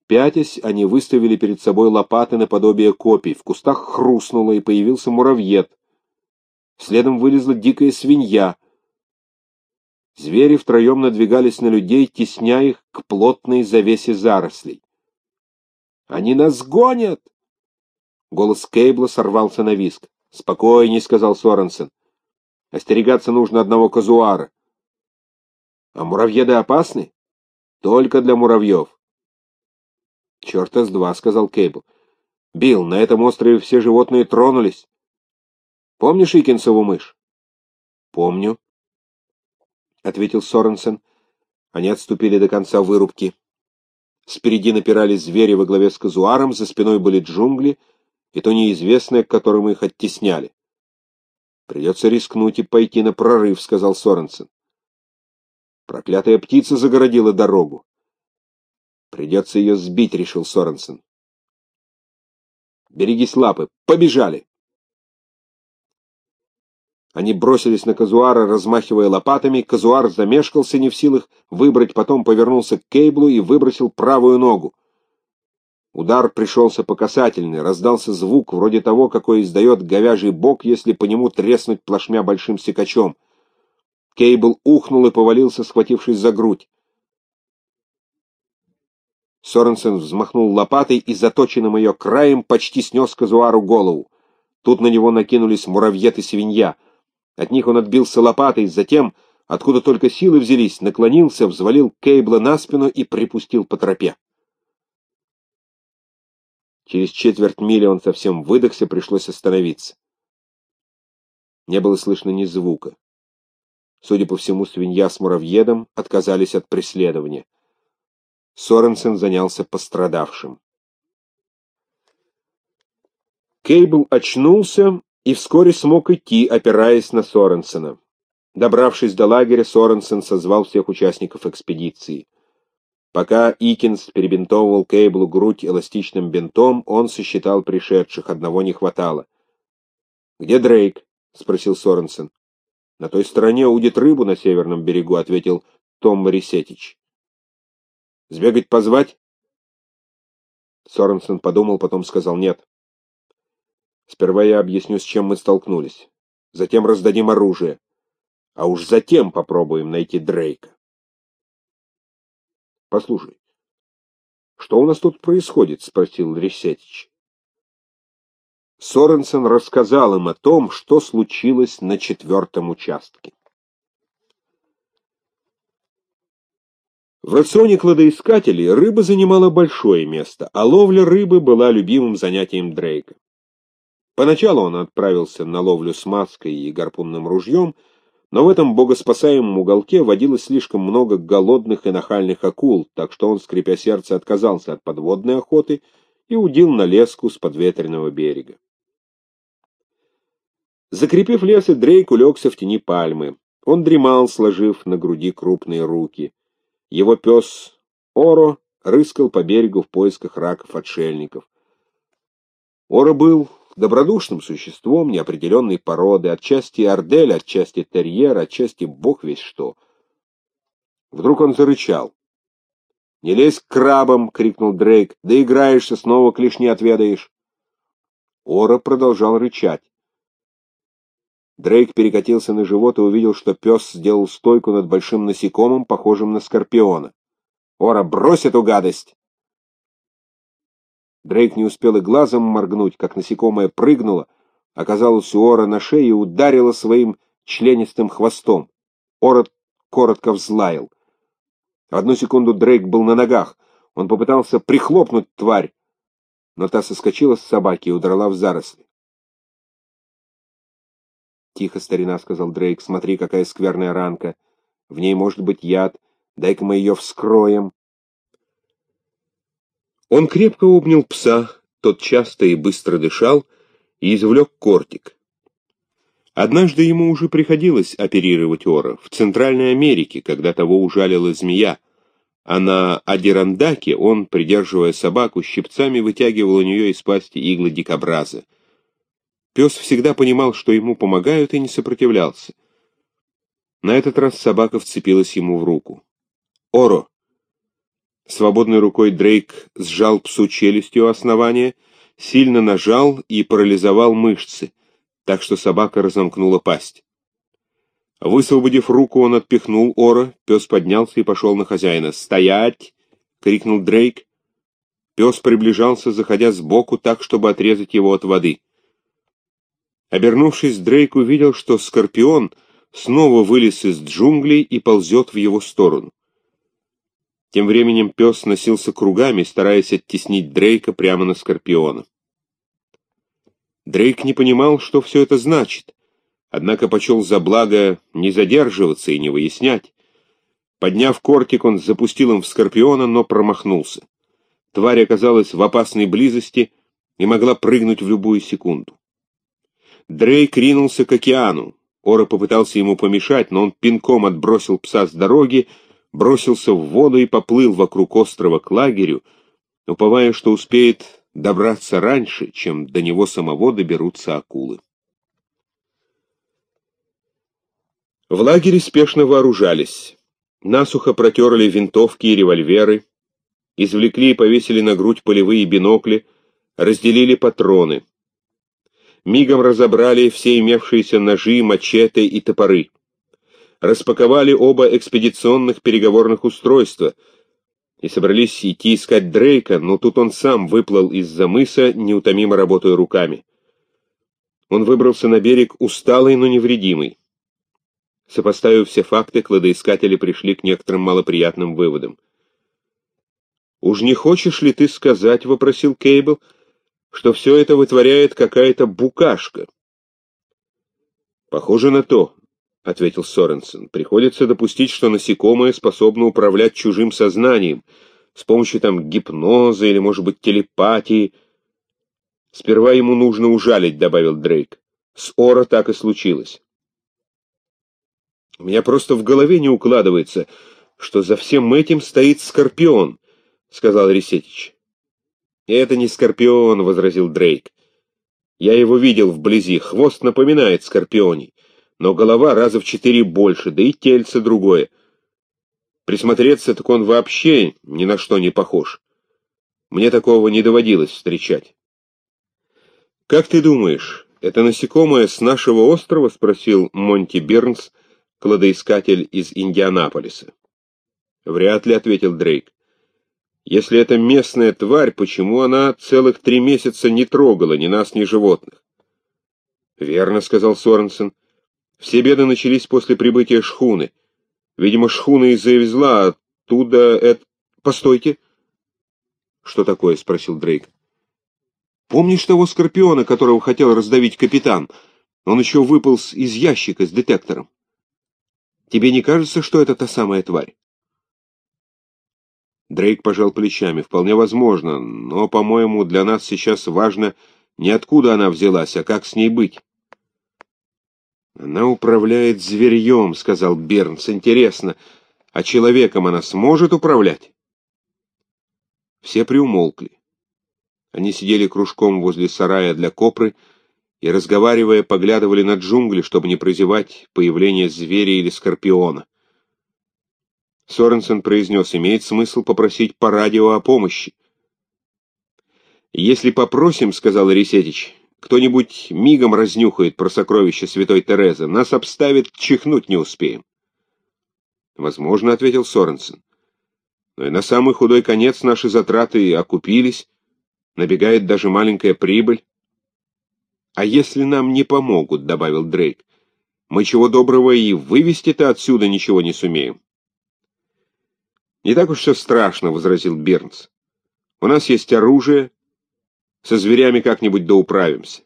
Пятясь, они выставили перед собой лопаты наподобие копий. В кустах хрустнуло, и появился муравьед. Следом вылезла дикая свинья. Звери втроем надвигались на людей, тесня их к плотной завесе зарослей. «Они нас гонят!» Голос Кейбла сорвался на визг. «Спокойней», — сказал Соренсен. «Остерегаться нужно одного казуара». «А муравьеды опасны?» «Только для муравьев». «Черта с два», — сказал Кейбл. «Билл, на этом острове все животные тронулись. Помнишь Икинсову мышь?» «Помню», — ответил Соренсен. Они отступили до конца вырубки. Спереди напирали звери во главе с казуаром, за спиной были джунгли, и то неизвестное, к которому их оттесняли. «Придется рискнуть и пойти на прорыв», — сказал Соренсен. «Проклятая птица загородила дорогу». «Придется ее сбить», — решил Соренсен. «Берегись лапы! Побежали!» Они бросились на казуара, размахивая лопатами. Казуар замешкался, не в силах выбрать, потом повернулся к Кейблу и выбросил правую ногу. Удар пришелся по касательной, раздался звук, вроде того, какой издает говяжий бок, если по нему треснуть плашмя большим секачом. Кейбл ухнул и повалился, схватившись за грудь. Соренсен взмахнул лопатой и заточенным ее краем почти снес казуару голову. Тут на него накинулись муравьед и свинья. От них он отбился лопатой, затем, откуда только силы взялись, наклонился, взвалил Кейбла на спину и припустил по тропе. Через четверть мили он совсем выдохся, пришлось остановиться. Не было слышно ни звука. Судя по всему, свинья с муравьедом отказались от преследования. Соренсен занялся пострадавшим. Кейбл очнулся и вскоре смог идти, опираясь на Соренсена. Добравшись до лагеря, Соренсен созвал всех участников экспедиции. Пока Икинс перебинтовывал Кейблу грудь эластичным бинтом, он сосчитал пришедших, одного не хватало. «Где Дрейк?» — спросил Соренсен. «На той стороне удит рыбу на северном берегу», — ответил Том Морисетич. «Сбегать позвать?» Соренсен подумал, потом сказал «нет». «Сперва я объясню, с чем мы столкнулись. Затем раздадим оружие. А уж затем попробуем найти Дрейка». «Послушай, что у нас тут происходит?» — спросил Рисетич. Соренсен рассказал им о том, что случилось на 4-м участке. В рационе кладоискателей рыба занимала большое место, а ловля рыбы была любимым занятием Дрейка. Поначалу он отправился на ловлю с маской и гарпунным ружьем, но в этом богоспасаемом уголке водилось слишком много голодных и нахальных акул, так что он, скрипя сердце, отказался от подводной охоты и удил на леску с подветренного берега. Закрепив леса, Дрейк улегся в тени пальмы. Он дремал, сложив на груди крупные руки. Его пес Оро рыскал по берегу в поисках раков-отшельников. Оро был добродушным существом неопределенной породы, отчасти ордель, отчасти терьер, отчасти бог весть что. Вдруг он зарычал. «Не лезь к крабам!» — крикнул Дрейк. «Доиграешься, снова клешни отведаешь!» Оро продолжал рычать. Дрейк перекатился на живот и увидел, что пес сделал стойку над большим насекомым, похожим на скорпиона. «Оро, брось эту гадость!» Дрейк не успел и глазом моргнуть, как насекомое прыгнуло, оказалось у Оро на шее и ударило своим членистым хвостом. Оро коротко взлаял. В одну секунду Дрейк был на ногах. Он попытался прихлопнуть тварь, но та соскочила с собаки и удрала в заросли. «Тихо, старина», — сказал Дрейк, — «смотри, какая скверная ранка. В ней может быть яд. Дай-ка мы ее вскроем». Он крепко обнял пса, тот часто и быстро дышал, и извлек кортик. Однажды ему уже приходилось оперировать Оро в Центральной Америке, когда того ужалила змея, а на Адирандаке он, придерживая собаку, щипцами вытягивал у нее из пасти иглы дикобраза. Пес всегда понимал, что ему помогают, и не сопротивлялся. На этот раз собака вцепилась ему в руку. «Оро, Свободной рукой Дрейк сжал псу челюстью у основания, сильно нажал и парализовал мышцы, так что собака разомкнула пасть. Высвободив руку, он отпихнул Ора, пес поднялся и пошел на хозяина. «Стоять!» — крикнул Дрейк. Пес приближался, заходя сбоку так, чтобы отрезать его от воды. Обернувшись, Дрейк увидел, что скорпион снова вылез из джунглей и ползет в его сторону. Тем временем пес носился кругами, стараясь оттеснить Дрейка прямо на скорпиона. Дрейк не понимал, что все это значит, однако почел за благо не задерживаться и не выяснять. Подняв кортик, он запустил им в скорпиона, но промахнулся. Тварь оказалась в опасной близости и могла прыгнуть в любую секунду. Дрейк ринулся к океану. Ора попытался ему помешать, но он пинком отбросил пса с дороги, бросился в воду и поплыл вокруг острова к лагерю, уповая, что успеет добраться раньше, чем до него самого доберутся акулы. В лагере спешно вооружались. Насухо протерли винтовки и револьверы, извлекли и повесили на грудь полевые бинокли, разделили патроны. Мигом разобрали все имевшиеся ножи, мачете и топоры. Распаковали оба экспедиционных переговорных устройства и собрались идти искать Дрейка, но тут он сам выплыл из-за мыса, неутомимо работая руками. Он выбрался на берег усталый, но невредимый. Сопоставив все факты, кладоискатели пришли к некоторым малоприятным выводам. «Уж не хочешь ли ты сказать, — вопросил Кейбл, — что все это вытворяет какая-то букашка?» «Похоже на то», — ответил Соренсен. «Приходится допустить, что насекомое способно управлять чужим сознанием с помощью гипноза или, может быть, телепатии. Сперва ему нужно ужалить», — добавил Дрейк. «С Ора так и случилось». «У меня просто в голове не укладывается, что за всем этим стоит скорпион», — сказал Ресетич. «Это не скорпион», — возразил Дрейк. «Я его видел вблизи, хвост напоминает скорпионий, но голова раза в 4 больше, да и тельце другое. Присмотреться, так он вообще ни на что не похож. Мне такого не доводилось встречать». «Как ты думаешь, это насекомое с нашего острова?» — спросил Монти Бернс, кладоискатель из Индианаполиса. «Вряд ли», — ответил Дрейк. «Если это местная тварь, почему она целых 3 месяца не трогала ни нас, ни животных?» «Верно», — сказал Соренсен. «Все беды начались после прибытия шхуны. Видимо, шхуна и завезла оттуда это...» «Постойте!» «Что такое?» — спросил Дрейк. «Помнишь того скорпиона, которого хотел раздавить капитан? Он еще выполз из ящика с детектором. Тебе не кажется, что это та самая тварь?» Дрейк пожал плечами. «Вполне возможно, но, по-моему, для нас сейчас важно не откуда она взялась, а как с ней быть». «Она управляет зверьем», — сказал Бернс. «Интересно, а человеком она сможет управлять?» Все приумолкли. Они сидели кружком возле сарая для копры и, разговаривая, поглядывали на джунгли, чтобы не прозевать появление зверя или скорпиона. Соренсен произнес: «Имеет смысл попросить по радио о помощи». «Если попросим, — сказал Ресетич, — кто-нибудь мигом разнюхает про сокровища святой Терезы, нас обставит, чихнуть не успеем». «Возможно, — ответил Соренсен, — но и на самый худой конец наши затраты окупились, набегает даже маленькая прибыль». «А если нам не помогут, — добавил Дрейк, — мы чего доброго и вывести-то отсюда ничего не сумеем». «Не так уж все страшно, — возразил Бернс. — У нас есть оружие, со зверями как-нибудь доуправимся».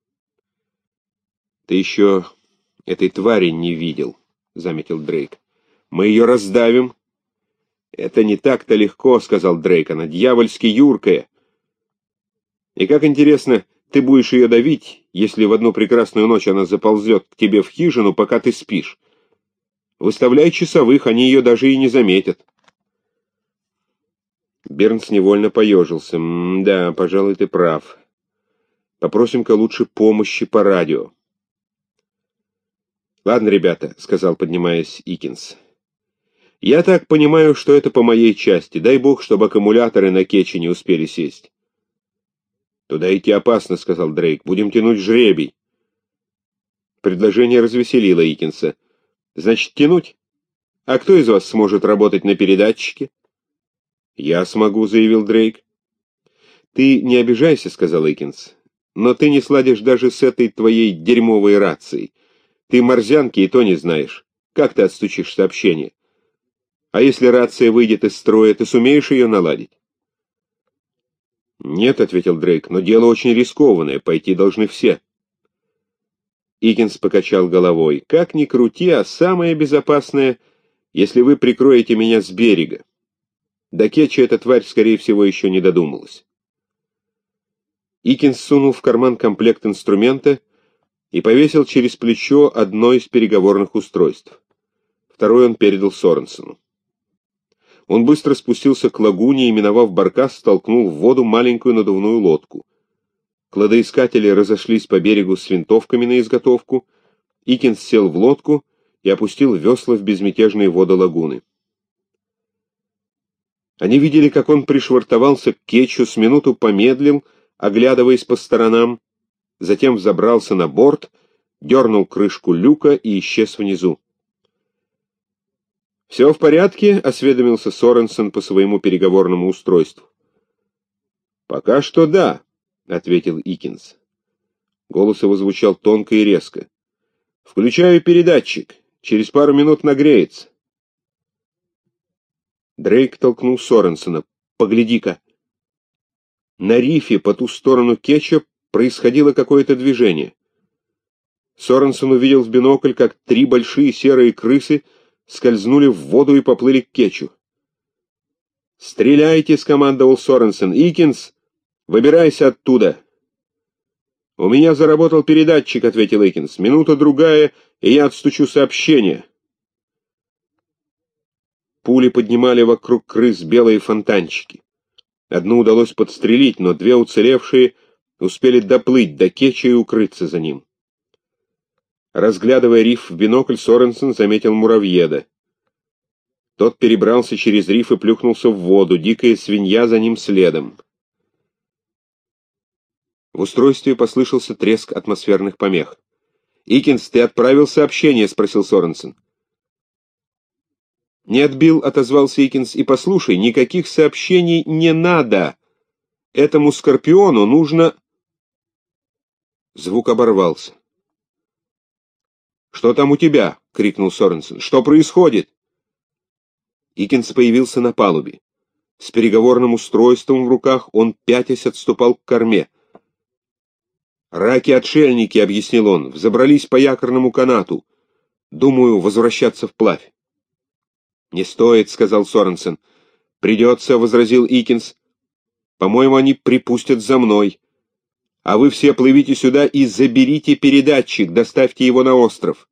«Ты еще этой твари не видел, — заметил Дрейк. — Мы ее раздавим». «Это не так-то легко, — сказал Дрейк, — она дьявольски юркая. И как интересно, ты будешь ее давить, если в одну прекрасную ночь она заползет к тебе в хижину, пока ты спишь. Выставляй часовых, они ее даже и не заметят». Бернс невольно поежился. «Да, пожалуй, ты прав. Попросим-ка лучше помощи по радио». «Ладно, ребята, — сказал, поднимаясь Икинс. Я так понимаю, что это по моей части. Дай бог, чтобы аккумуляторы на Кетче не успели сесть. Туда идти опасно, сказал Дрейк. Будем тянуть жребий. Предложение развеселило Икинса. Значит, тянуть? А кто из вас сможет работать на передатчике? Я смогу, заявил Дрейк. Ты не обижайся, сказал Икинс. Но ты не сладишь даже с этой твоей дерьмовой рацией. Ты морзянки и то не знаешь. Как ты отстучишь сообщение? А если рация выйдет из строя, ты сумеешь ее наладить? Нет, ответил Дрейк, но дело очень рискованное, пойти должны все. Икинс покачал головой. Как ни крути, а самое безопасное, если вы прикроете меня с берега. До Кетча эта тварь, скорее всего, еще не додумалась. Икинс сунул в карман комплект инструмента и повесил через плечо одно из переговорных устройств. Второй он передал Соренсену. Он быстро спустился к лагуне и, миновав баркас, столкнул в воду маленькую надувную лодку. Кладоискатели разошлись по берегу с винтовками на изготовку. Икинс сел в лодку и опустил весла в безмятежные воды лагуны. Они видели, как он пришвартовался к Кетчу, с минуту помедлил, оглядываясь по сторонам, затем взобрался на борт, дернул крышку люка и исчез внизу. «Все в порядке?» — осведомился Соренсен по своему переговорному устройству. «Пока что да», — ответил Икинс. Голос его звучал тонко и резко. «Включаю передатчик. Через пару минут нагреется». Дрейк толкнул Соренсена. «Погляди-ка». На рифе по ту сторону Кетча происходило какое-то движение. Соренсен увидел в бинокль, как 3 большие серые крысы скользнули в воду и поплыли к Кетчу. «Стреляйте!» — скомандовал Соренсен. «Икинс, выбирайся оттуда!» «У меня заработал передатчик», — ответил Икинс. «Минута-другая, и я отстучу сообщение». Пули поднимали вокруг крыс белые фонтанчики. Одну удалось подстрелить, но 2 уцелевшие успели доплыть до Кетча и укрыться за ним. Разглядывая риф в бинокль, Соренсен заметил муравьеда. Тот перебрался через риф и плюхнулся в воду, дикая свинья за ним следом. В устройстве послышался треск атмосферных помех. «Икинс, ты отправил сообщение?» — спросил Соренсен. «Не отбил», — отозвался Икинс. «И послушай, никаких сообщений не надо. Этому скорпиону нужно...» Звук оборвался. «Что там у тебя?» — крикнул Соренсен. «Что происходит?» Икинс появился на палубе. С переговорным устройством в руках он, пятясь, отступал к корме. «Раки-отшельники», — объяснил он, — «взобрались по якорному канату. Думаю, возвращаться вплавь». «Не стоит», — сказал Соренсен. «Придется», — возразил Икинс. «По-моему, они припустят за мной. А вы все плывите сюда и заберите передатчик, доставьте его на остров».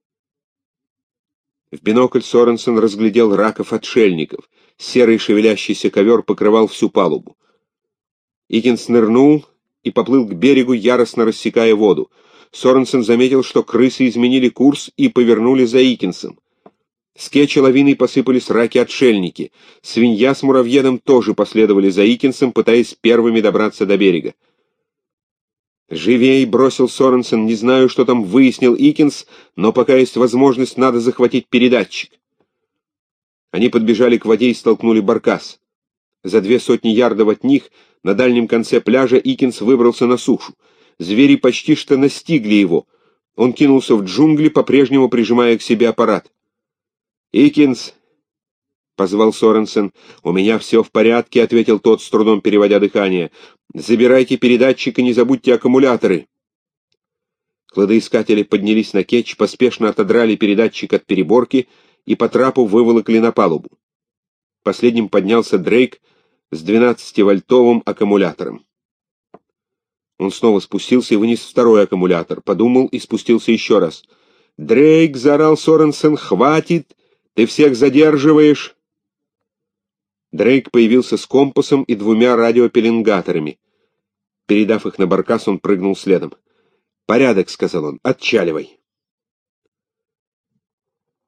В бинокль Соренсен разглядел раков-отшельников. Серый шевелящийся ковер покрывал всю палубу. Икинс нырнул и поплыл к берегу, яростно рассекая воду. Соренсен заметил, что крысы изменили курс и повернули за Икинсом. С Кетча лавиной посыпались раки-отшельники. Свинья с муравьедом тоже последовали за Икинсом, пытаясь первыми добраться до берега. «Живей!» — бросил Соренсен. «Не знаю, что там выяснил Икинс, но пока есть возможность, надо захватить передатчик». Они подбежали к воде и столкнули баркас. За 200 ярдов от них, на дальнем конце пляжа, Икинс выбрался на сушу. Звери почти что настигли его. Он кинулся в джунгли, по-прежнему прижимая к себе аппарат. «Икинс!» — позвал Соренсен. «У меня все в порядке», — ответил тот, с трудом переводя дыхание. «Забирайте передатчик и не забудьте аккумуляторы». Кладоискатели поднялись на Кетч, поспешно отодрали передатчик от переборки и по трапу выволокли на палубу. Последним поднялся Дрейк с 12-вольтовым аккумулятором. Он снова спустился и вынес второй аккумулятор, подумал и спустился еще раз. «Дрейк!» — заорал Соренсен. «Хватит! Ты всех задерживаешь!» Дрейк появился с компасом и 2 радиопеленгаторами. Передав их на баркас, он прыгнул следом. «Порядок», — сказал он, — «отчаливай».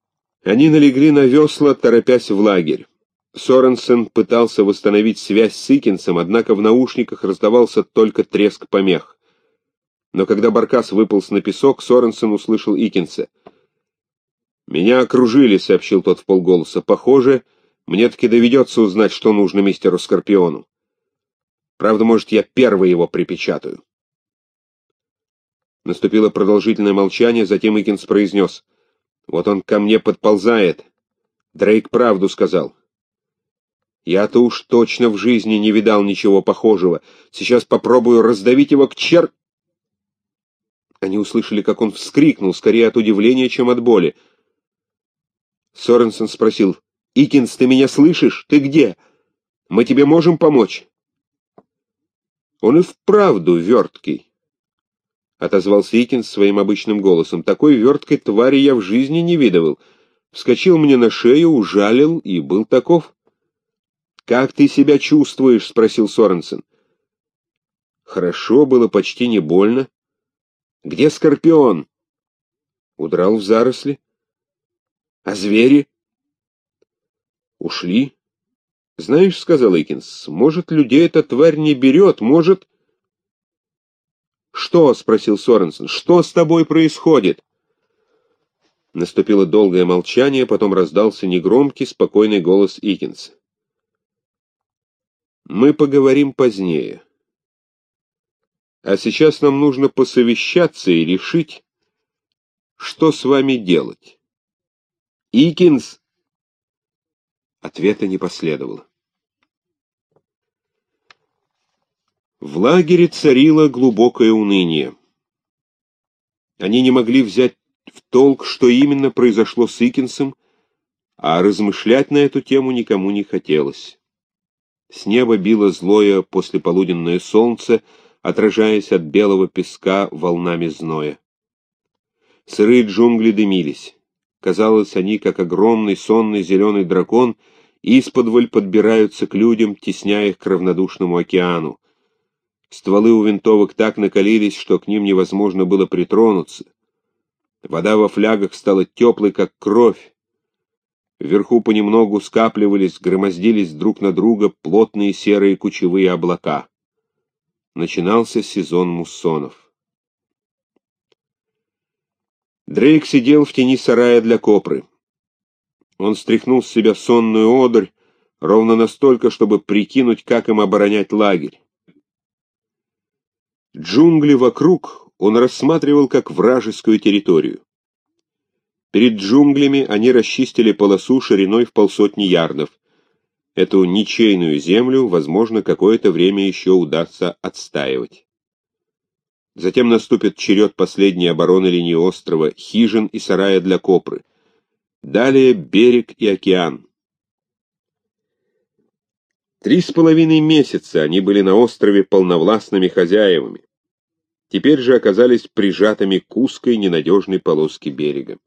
Они налегли на весла, торопясь в лагерь. Соренсен пытался восстановить связь с Иккенсом, однако в наушниках раздавался только треск помех. Но когда Баркас выполз на песок, Соренсен услышал Иккенса. «Меня окружили», — сообщил тот вполголоса. «Похоже, мне таки доведется узнать, что нужно мистеру Скорпиону. Правда, может, я первый его припечатаю». Наступило продолжительное молчание, затем Иккенс произнес. «Вот он ко мне подползает. Дрейк правду сказал. Я-то уж точно в жизни не видал ничего похожего. Сейчас попробую раздавить его к чер...» Они услышали, как он вскрикнул, скорее от удивления, чем от боли. Соренсен спросил: «Иккенс, ты меня слышишь? Ты где? Мы тебе можем помочь?» «Он и вправду верткий», — отозвался Иккенс своим обычным голосом. «Такой верткой твари я в жизни не видывал. Вскочил мне на шею, ужалил и был таков». «Как ты себя чувствуешь?» — спросил Соренсен. «Хорошо, было почти не больно». «Где Скорпион?» «Удрал в заросли». «А звери?» «Ушли». «Знаешь, — сказал Иккенс, — может, людей эта тварь не берет, может...» «Что?» — спросил Соренсен. «Что с тобой происходит?» Наступило долгое молчание, потом раздался негромкий, спокойный голос Иккенса. «Мы поговорим позднее. А сейчас нам нужно посовещаться и решить, что с вами делать». «Иккенс!» Ответа не последовало. В лагере царило глубокое уныние. Они не могли взять в толк, что именно произошло с Иккенсом, а размышлять на эту тему никому не хотелось. С неба било злое послеполуденное солнце, отражаясь от белого песка волнами зноя. Сырые джунгли дымились. Казалось, они, как огромный сонный зеленый дракон, исподволь подбираются к людям, тесняя их к равнодушному океану. Стволы у винтовок так накалились, что к ним невозможно было притронуться. Вода во флягах стала теплой, как кровь. Вверху понемногу скапливались, громоздились друг на друга плотные серые кучевые облака. Начинался сезон муссонов. Дрейк сидел в тени сарая для копры. Он стряхнул с себя сонную одурь, ровно настолько, чтобы прикинуть, как им оборонять лагерь. Джунгли вокруг он рассматривал как вражескую территорию. Перед джунглями они расчистили полосу шириной в 150 ярдов. Эту ничейную землю, возможно, какое-то время еще удастся отстаивать. Затем наступит черед последней обороны линии острова, хижин и сарая для копры. Далее берег и океан. 3,5 месяца они были на острове полновластными хозяевами. Теперь же оказались прижатыми к узкой ненадежной полоске берега.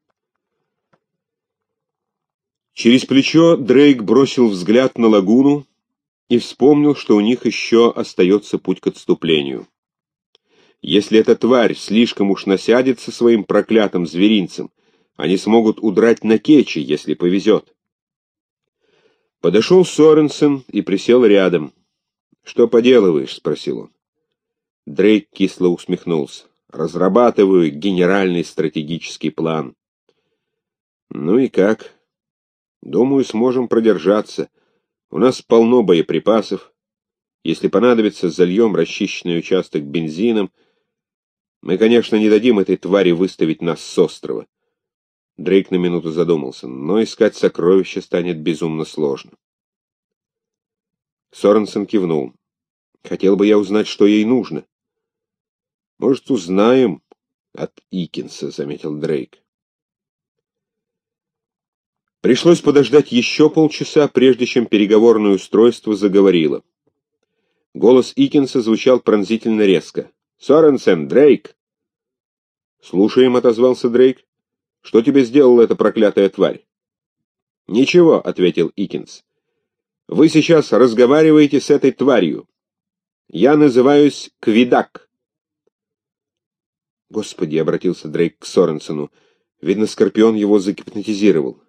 Через плечо Дрейк бросил взгляд на лагуну и вспомнил, что у них еще остается путь к отступлению. Если эта тварь слишком уж насядет со своим проклятым зверинцем, они смогут удрать на Кечи, если повезет. Подошел Соренсен и присел рядом. «Что поделываешь?» — спросил он. Дрейк кисло усмехнулся. «Разрабатываю генеральный стратегический план». «Ну и как?» «Думаю, сможем продержаться. У нас полно боеприпасов. Если понадобится, зальем расчищенный участок бензином. Мы, конечно, не дадим этой твари выставить нас с острова». Дрейк на минуту задумался, но искать сокровища станет безумно сложно. Соренсен кивнул. «Хотел бы я узнать, что ей нужно». «Может, узнаем от Иккенса», — заметил Дрейк. Пришлось подождать еще полчаса, прежде чем переговорное устройство заговорило. Голос Иккенса звучал пронзительно резко. «Соренсен, Дрейк!» «Слушаем», — отозвался Дрейк. «Что тебе сделала эта проклятая тварь?» «Ничего», — ответил Иккенс. «Вы сейчас разговариваете с этой тварью. Я называюсь Квидак». «Господи», — обратился Дрейк к Соренсену, — «видно, Скорпион его загипнотизировал.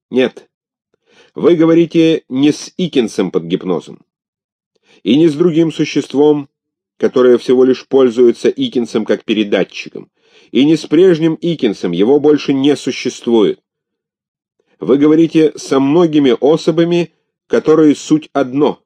Нет, вы говорите не с Икинсом под гипнозом, и не с другим существом, которое всего лишь пользуется Икинсом как передатчиком, и не с прежним Икинсом, его больше не существует. Вы говорите со многими особами, которые суть одно.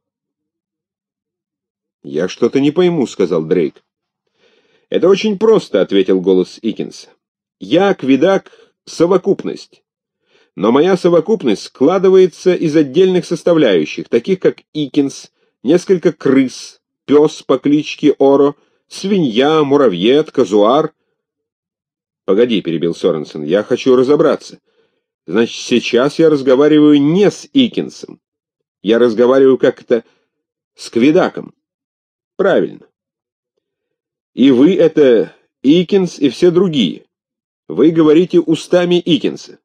«Я что-то не пойму», — сказал Дрейк. «Это очень просто», — ответил голос Икинса. «Я, Квидак, совокупность. Но моя совокупность складывается из отдельных составляющих, таких как Икинс, несколько крыс, пес по кличке Оро, свинья, муравьед, казуар». «Погоди», — перебил Соренсон, — «я хочу разобраться. Значит, сейчас я разговариваю не с Икинсом. Я разговариваю как-то с Квидаком». «Правильно. И вы — это Икинс и все другие. Вы говорите устами Икинса».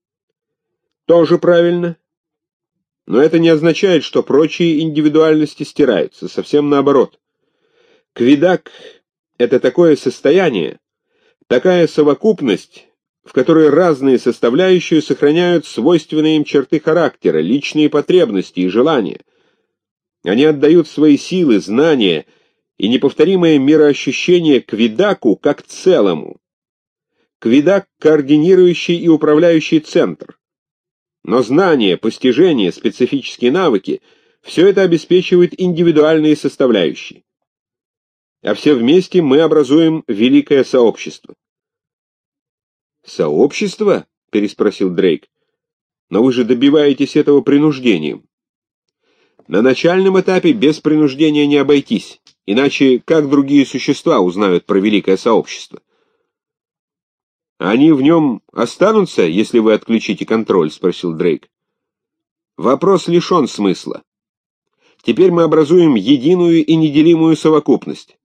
«Тоже правильно. Но это не означает, что прочие индивидуальности стираются. Совсем наоборот. Квидак — это такое состояние, такая совокупность, в которой разные составляющие сохраняют свойственные им черты характера, личные потребности и желания. Они отдают свои силы, знания и неповторимое мироощущение Квидаку как целому. Квидак — координирующий и управляющий центр. Но знания, постижения, специфические навыки — все это обеспечивает индивидуальные составляющие. А все вместе мы образуем великое сообщество. «Сообщество?» — переспросил Дрейк. «Но вы же добиваетесь этого принуждением». «На начальном этапе без принуждения не обойтись, иначе как другие существа узнают про великое сообщество?» «Они в нем останутся, если вы отключите контроль?» — спросил Дрейк. «Вопрос лишен смысла. Теперь мы образуем единую и неделимую совокупность.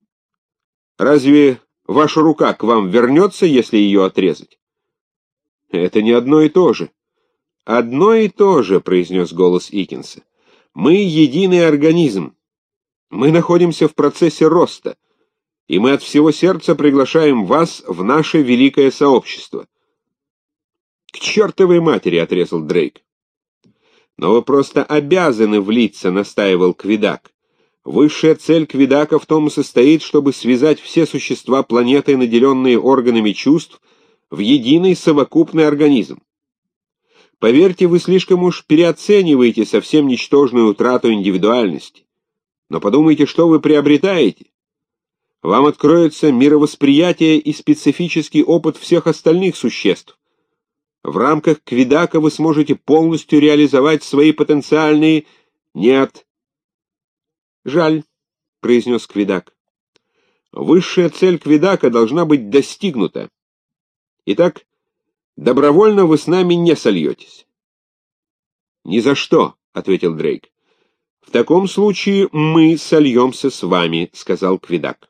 Разве ваша рука к вам вернется, если ее отрезать?» «Это не одно и то же». «Одно и то же», — произнес голос Икинса. «Мы единый организм. Мы находимся в процессе роста, и мы от всего сердца приглашаем вас в наше великое сообщество». «К чертовой матери», — отрезал Дрейк. «Но вы просто обязаны влиться», — настаивал Квидак. «Высшая цель Квидака в том и состоит, чтобы связать все существа планеты, наделенные органами чувств, в единый совокупный организм. Поверьте, вы слишком уж переоцениваете совсем ничтожную утрату индивидуальности. Но подумайте, что вы приобретаете. Вам откроется мировосприятие и специфический опыт всех остальных существ. В рамках Квидака вы сможете полностью реализовать свои потенциальные... Нет. Жаль, — произнес Квидак. Высшая цель Квидака должна быть достигнута. Итак, добровольно вы с нами не сольетесь. Ни за что, — ответил Дрейк. В таком случае мы сольемся с вами, — сказал Квидак.